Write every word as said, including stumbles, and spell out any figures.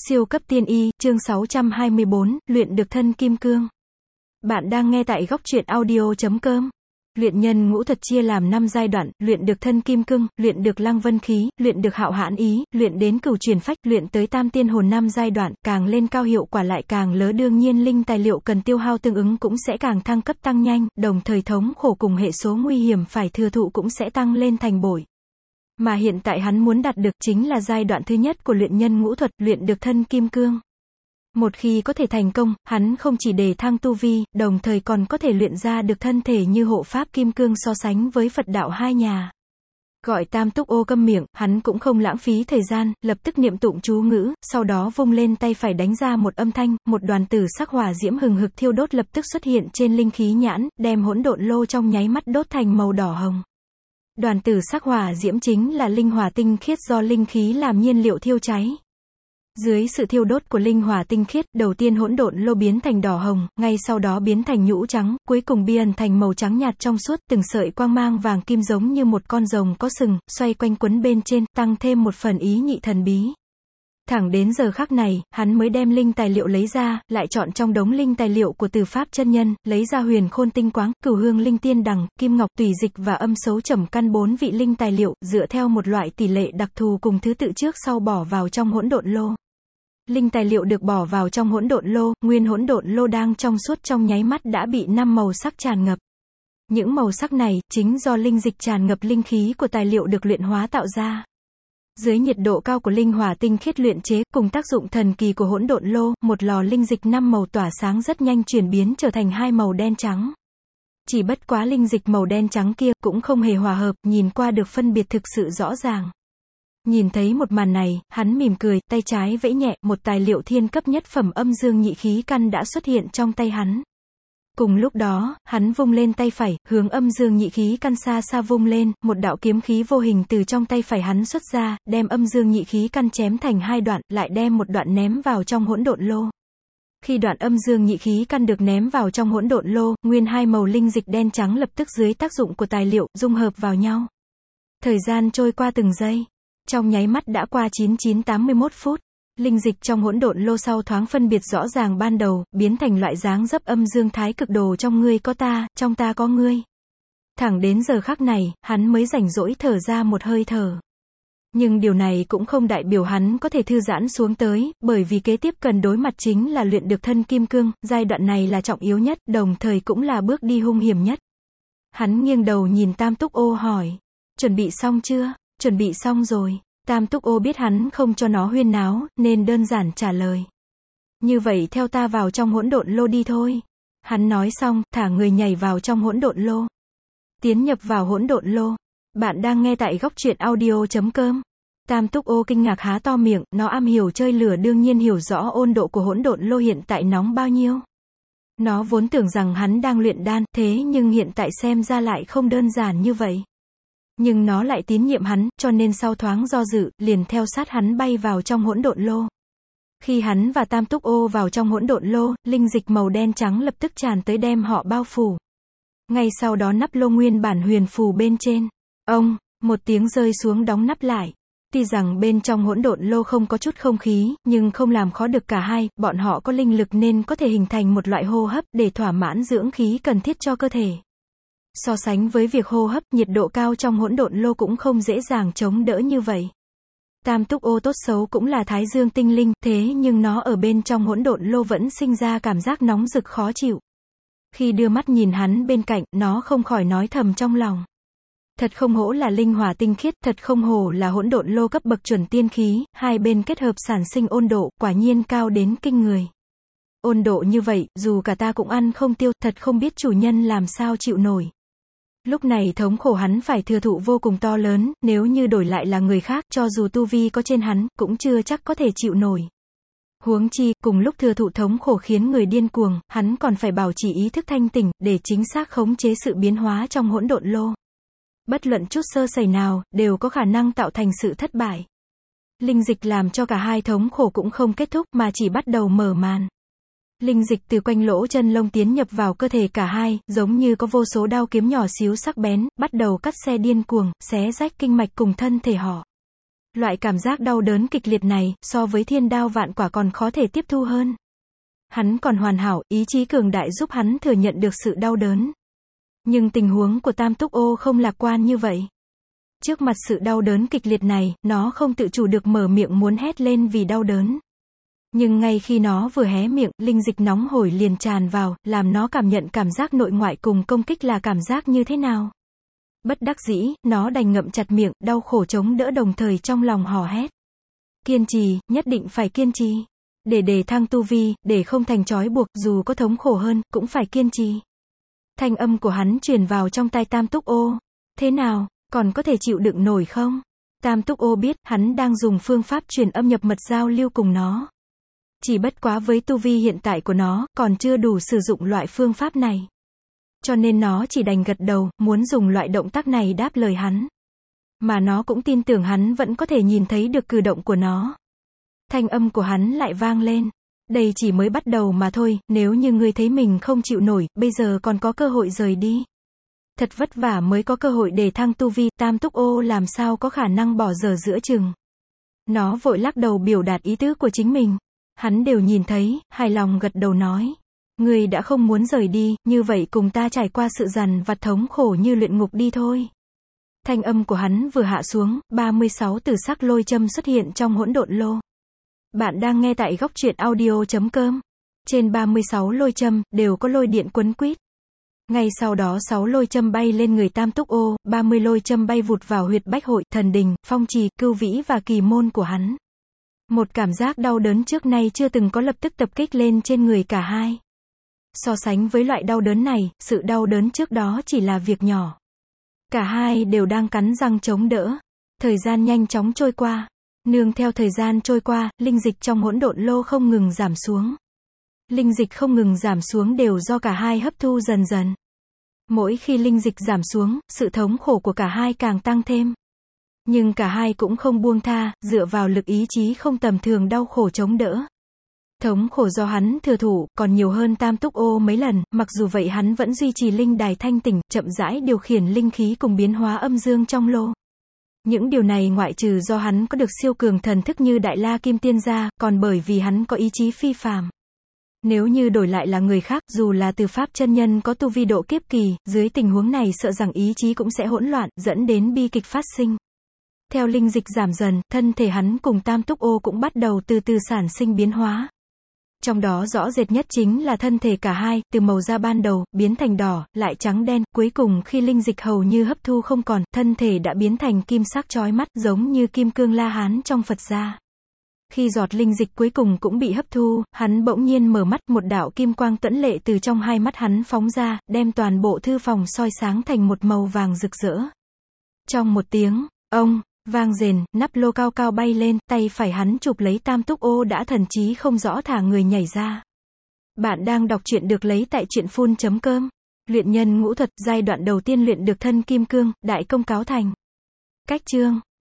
Siêu cấp tiên y, chương sáu trăm hai mươi bốn, luyện được thân kim cương. Bạn đang nghe tại góc truyện audio chấm com. Luyện nhân ngũ thuật chia làm năm giai đoạn, luyện được thân kim cương, luyện được lăng vân khí, luyện được hạo hãn ý, luyện đến cửu truyền phách, luyện tới tam tiên hồn năm giai đoạn, càng lên cao hiệu quả lại càng lớn, đương nhiên linh tài liệu cần tiêu hao tương ứng cũng sẽ càng thăng cấp tăng nhanh, đồng thời thống khổ cùng hệ số nguy hiểm phải thừa thụ cũng sẽ tăng lên thành bội. Mà hiện tại hắn muốn đạt được chính là giai đoạn thứ nhất của luyện nhân ngũ thuật, luyện được thân kim cương. Một khi có thể thành công, hắn không chỉ đề thăng tu vi, đồng thời còn có thể luyện ra được thân thể như hộ pháp kim cương so sánh với Phật đạo hai nhà. Gọi Tam Túc Ô câm miệng, hắn cũng không lãng phí thời gian, lập tức niệm tụng chú ngữ, sau đó vung lên tay phải đánh ra một âm thanh, một đoàn tử sắc hỏa diễm hừng hực thiêu đốt lập tức xuất hiện trên linh khí nhãn, đem hỗn độn lô trong nháy mắt đốt thành màu đỏ hồng. Đoàn tử sắc hỏa diễm chính là linh hỏa tinh khiết do linh khí làm nhiên liệu thiêu cháy. Dưới sự thiêu đốt của linh hỏa tinh khiết, đầu tiên hỗn độn lô biến thành đỏ hồng, ngay sau đó biến thành nhũ trắng, cuối cùng biến thành màu trắng nhạt trong suốt, từng sợi quang mang vàng kim giống như một con rồng có sừng, xoay quanh quấn bên trên, tăng thêm một phần ý nhị thần bí. Thẳng đến giờ khắc này, hắn mới đem linh tài liệu lấy ra, lại chọn trong đống linh tài liệu của Từ Pháp chân nhân, lấy ra huyền khôn tinh quáng, cửu hương linh tiên đằng, kim ngọc tùy dịch và âm xấu trầm căn bốn vị linh tài liệu, dựa theo một loại tỷ lệ đặc thù cùng thứ tự trước sau bỏ vào trong hỗn độn lô. Linh tài liệu được bỏ vào trong hỗn độn lô, nguyên hỗn độn lô đang trong suốt trong nháy mắt đã bị năm màu sắc tràn ngập. Những màu sắc này, chính do linh dịch tràn ngập linh khí của tài liệu được luyện hóa tạo ra. Dưới nhiệt độ cao của linh hỏa tinh khiết luyện chế, cùng tác dụng thần kỳ của hỗn độn lô, một lò linh dịch năm màu tỏa sáng rất nhanh chuyển biến trở thành hai màu đen trắng. Chỉ bất quá linh dịch màu đen trắng kia, cũng không hề hòa hợp, nhìn qua được phân biệt thực sự rõ ràng. Nhìn thấy một màn này, hắn mỉm cười, tay trái vẫy nhẹ, một tài liệu thiên cấp nhất phẩm âm dương nhị khí căn đã xuất hiện trong tay hắn. Cùng lúc đó, hắn vung lên tay phải, hướng âm dương nhị khí căn xa xa vung lên, một đạo kiếm khí vô hình từ trong tay phải hắn xuất ra, đem âm dương nhị khí căn chém thành hai đoạn, lại đem một đoạn ném vào trong hỗn độn lô. Khi đoạn âm dương nhị khí căn được ném vào trong hỗn độn lô, nguyên hai màu linh dịch đen trắng lập tức dưới tác dụng của tài liệu, dung hợp vào nhau. Thời gian trôi qua từng giây. Trong nháy mắt đã qua chín nghìn chín trăm tám mươi mốt phút. Linh dịch trong hỗn độn lô sau thoáng phân biệt rõ ràng ban đầu, biến thành loại dáng dấp âm dương thái cực đồ, trong ngươi có ta, trong ta có ngươi. Thẳng đến giờ khắc này, hắn mới rảnh rỗi thở ra một hơi thở. Nhưng điều này cũng không đại biểu hắn có thể thư giãn xuống tới, bởi vì kế tiếp cần đối mặt chính là luyện được thân kim cương, giai đoạn này là trọng yếu nhất, đồng thời cũng là bước đi hung hiểm nhất. Hắn nghiêng đầu nhìn Tam Túc Ô hỏi, chuẩn bị xong chưa? Chuẩn bị xong rồi. Tam Túc Ô biết hắn không cho nó huyên náo, nên đơn giản trả lời. Như vậy theo ta vào trong hỗn độn lô đi thôi. Hắn nói xong, thả người nhảy vào trong hỗn độn lô. Tiến nhập vào hỗn độn lô. Bạn đang nghe tại góc truyện audio chấm com. Tam Túc Ô kinh ngạc há to miệng, nó am hiểu chơi lửa đương nhiên hiểu rõ ôn độ của hỗn độn lô hiện tại nóng bao nhiêu. Nó vốn tưởng rằng hắn đang luyện đan, thế nhưng hiện tại xem ra lại không đơn giản như vậy. Nhưng nó lại tín nhiệm hắn, cho nên sau thoáng do dự, liền theo sát hắn bay vào trong hỗn độn lô. Khi hắn và Tam Túc Ô vào trong hỗn độn lô, linh dịch màu đen trắng lập tức tràn tới đem họ bao phủ. Ngay sau đó nắp lô nguyên bản huyền phù bên trên. Ông, một tiếng rơi xuống đóng nắp lại. Tuy rằng bên trong hỗn độn lô không có chút không khí, nhưng không làm khó được cả hai, bọn họ có linh lực nên có thể hình thành một loại hô hấp để thỏa mãn dưỡng khí cần thiết cho cơ thể. So sánh với việc hô hấp, nhiệt độ cao trong hỗn độn lô cũng không dễ dàng chống đỡ như vậy. Tam Túc Ô tốt xấu cũng là thái dương tinh linh, thế nhưng nó ở bên trong hỗn độn lô vẫn sinh ra cảm giác nóng rực khó chịu. Khi đưa mắt nhìn hắn bên cạnh, nó không khỏi nói thầm trong lòng. Thật không hổ là linh hỏa tinh khiết, thật không hổ là hỗn độn lô cấp bậc chuẩn tiên khí, hai bên kết hợp sản sinh ôn độ, quả nhiên cao đến kinh người. Ôn độ như vậy, dù cả ta cũng ăn không tiêu, thật không biết chủ nhân làm sao chịu nổi. Lúc này thống khổ hắn phải thừa thụ vô cùng to lớn, nếu như đổi lại là người khác, cho dù tu vi có trên hắn, cũng chưa chắc có thể chịu nổi. Huống chi, cùng lúc thừa thụ thống khổ khiến người điên cuồng, hắn còn phải bảo trì ý thức thanh tỉnh, để chính xác khống chế sự biến hóa trong hỗn độn lô. Bất luận chút sơ sẩy nào, đều có khả năng tạo thành sự thất bại. Linh dịch làm cho cả hai thống khổ cũng không kết thúc, mà chỉ bắt đầu mở màn. Linh dịch từ quanh lỗ chân lông tiến nhập vào cơ thể cả hai, giống như có vô số đao kiếm nhỏ xíu sắc bén, bắt đầu cắt xe điên cuồng, xé rách kinh mạch cùng thân thể họ. Loại cảm giác đau đớn kịch liệt này, so với thiên đao vạn quả còn khó thể tiếp thu hơn. Hắn còn hoàn hảo, ý chí cường đại giúp hắn thừa nhận được sự đau đớn. Nhưng tình huống của Tam Túc Ô không lạc quan như vậy. Trước mặt sự đau đớn kịch liệt này, nó không tự chủ được mở miệng muốn hét lên vì đau đớn. Nhưng ngay khi nó vừa hé miệng, linh dịch nóng hổi liền tràn vào, làm nó cảm nhận cảm giác nội ngoại cùng công kích là cảm giác như thế nào. Bất đắc dĩ, nó đành ngậm chặt miệng, đau khổ chống đỡ đồng thời trong lòng hò hét. Kiên trì, nhất định phải kiên trì. Để đề thăng tu vi, để không thành trói buộc, dù có thống khổ hơn, cũng phải kiên trì. Thanh âm của hắn truyền vào trong tai Tam Túc Ô. Thế nào, còn có thể chịu đựng nổi không? Tam Túc Ô biết, hắn đang dùng phương pháp truyền âm nhập mật giao lưu cùng nó. Chỉ bất quá với tu vi hiện tại của nó, còn chưa đủ sử dụng loại phương pháp này. Cho nên nó chỉ đành gật đầu, muốn dùng loại động tác này đáp lời hắn. Mà nó cũng tin tưởng hắn vẫn có thể nhìn thấy được cử động của nó. Thanh âm của hắn lại vang lên. Đây chỉ mới bắt đầu mà thôi, nếu như ngươi thấy mình không chịu nổi, bây giờ còn có cơ hội rời đi. Thật vất vả mới có cơ hội để thăng tu vi, Tam Túc Ô làm sao có khả năng bỏ dở giữa chừng. Nó vội lắc đầu biểu đạt ý tứ của chính mình. Hắn đều nhìn thấy, hài lòng gật đầu nói. Ngươi đã không muốn rời đi, như vậy cùng ta trải qua sự dằn vặt thống khổ như luyện ngục đi thôi. Thanh âm của hắn vừa hạ xuống, ba mươi sáu tử sắc lôi châm xuất hiện trong hỗn độn lô. Bạn đang nghe tại góc truyện audio chấm com. Trên ba mươi sáu lôi châm, đều có lôi điện quấn quýt. Ngay sau đó sáu lôi châm bay lên người Tam Túc Ô, ba mươi lôi châm bay vụt vào huyệt bách hội, thần đình, phong trì, cưu vĩ và kỳ môn của hắn. Một cảm giác đau đớn trước nay chưa từng có lập tức tập kích lên trên người cả hai. So sánh với loại đau đớn này, sự đau đớn trước đó chỉ là việc nhỏ. Cả hai đều đang cắn răng chống đỡ. Thời gian nhanh chóng trôi qua. Nương theo thời gian trôi qua, linh dịch trong hỗn độn lô không ngừng giảm xuống. Linh dịch không ngừng giảm xuống đều do cả hai hấp thu dần dần. Mỗi khi linh dịch giảm xuống, sự thống khổ của cả hai càng tăng thêm. Nhưng cả hai cũng không buông tha, dựa vào lực ý chí không tầm thường đau khổ chống đỡ. Thống khổ do hắn thừa thủ, còn nhiều hơn Tam Túc Ô mấy lần, mặc dù vậy hắn vẫn duy trì linh đài thanh tỉnh, chậm rãi điều khiển linh khí cùng biến hóa âm dương trong lô. Những điều này ngoại trừ do hắn có được siêu cường thần thức như Đại La Kim Tiên ra, còn bởi vì hắn có ý chí phi phàm. Nếu như đổi lại là người khác, dù là từ pháp chân nhân có tu vi độ kiếp kỳ, dưới tình huống này sợ rằng ý chí cũng sẽ hỗn loạn, dẫn đến bi kịch phát sinh. Theo linh dịch giảm dần, thân thể hắn cùng Tam Túc Ô cũng bắt đầu từ từ sản sinh biến hóa. Trong đó rõ rệt nhất chính là thân thể cả hai, từ màu da ban đầu, biến thành đỏ, lại trắng đen, cuối cùng khi linh dịch hầu như hấp thu không còn, thân thể đã biến thành kim sắc chói mắt, giống như kim cương La Hán trong Phật gia. Khi giọt linh dịch cuối cùng cũng bị hấp thu, hắn bỗng nhiên mở mắt, một đạo kim quang tuẫn lệ từ trong hai mắt hắn phóng ra, đem toàn bộ thư phòng soi sáng thành một màu vàng rực rỡ. Trong một tiếng, ông, vang rền, nắp lô cao cao bay lên, tay phải hắn chụp lấy Tam Túc Ô đã thần trí không rõ thả người nhảy ra. Bạn đang đọc truyện được lấy tại truyện phun chấm com. Luyện nhân ngũ thuật, giai đoạn đầu tiên luyện được thân kim cương, đại công cáo thành. Cách chương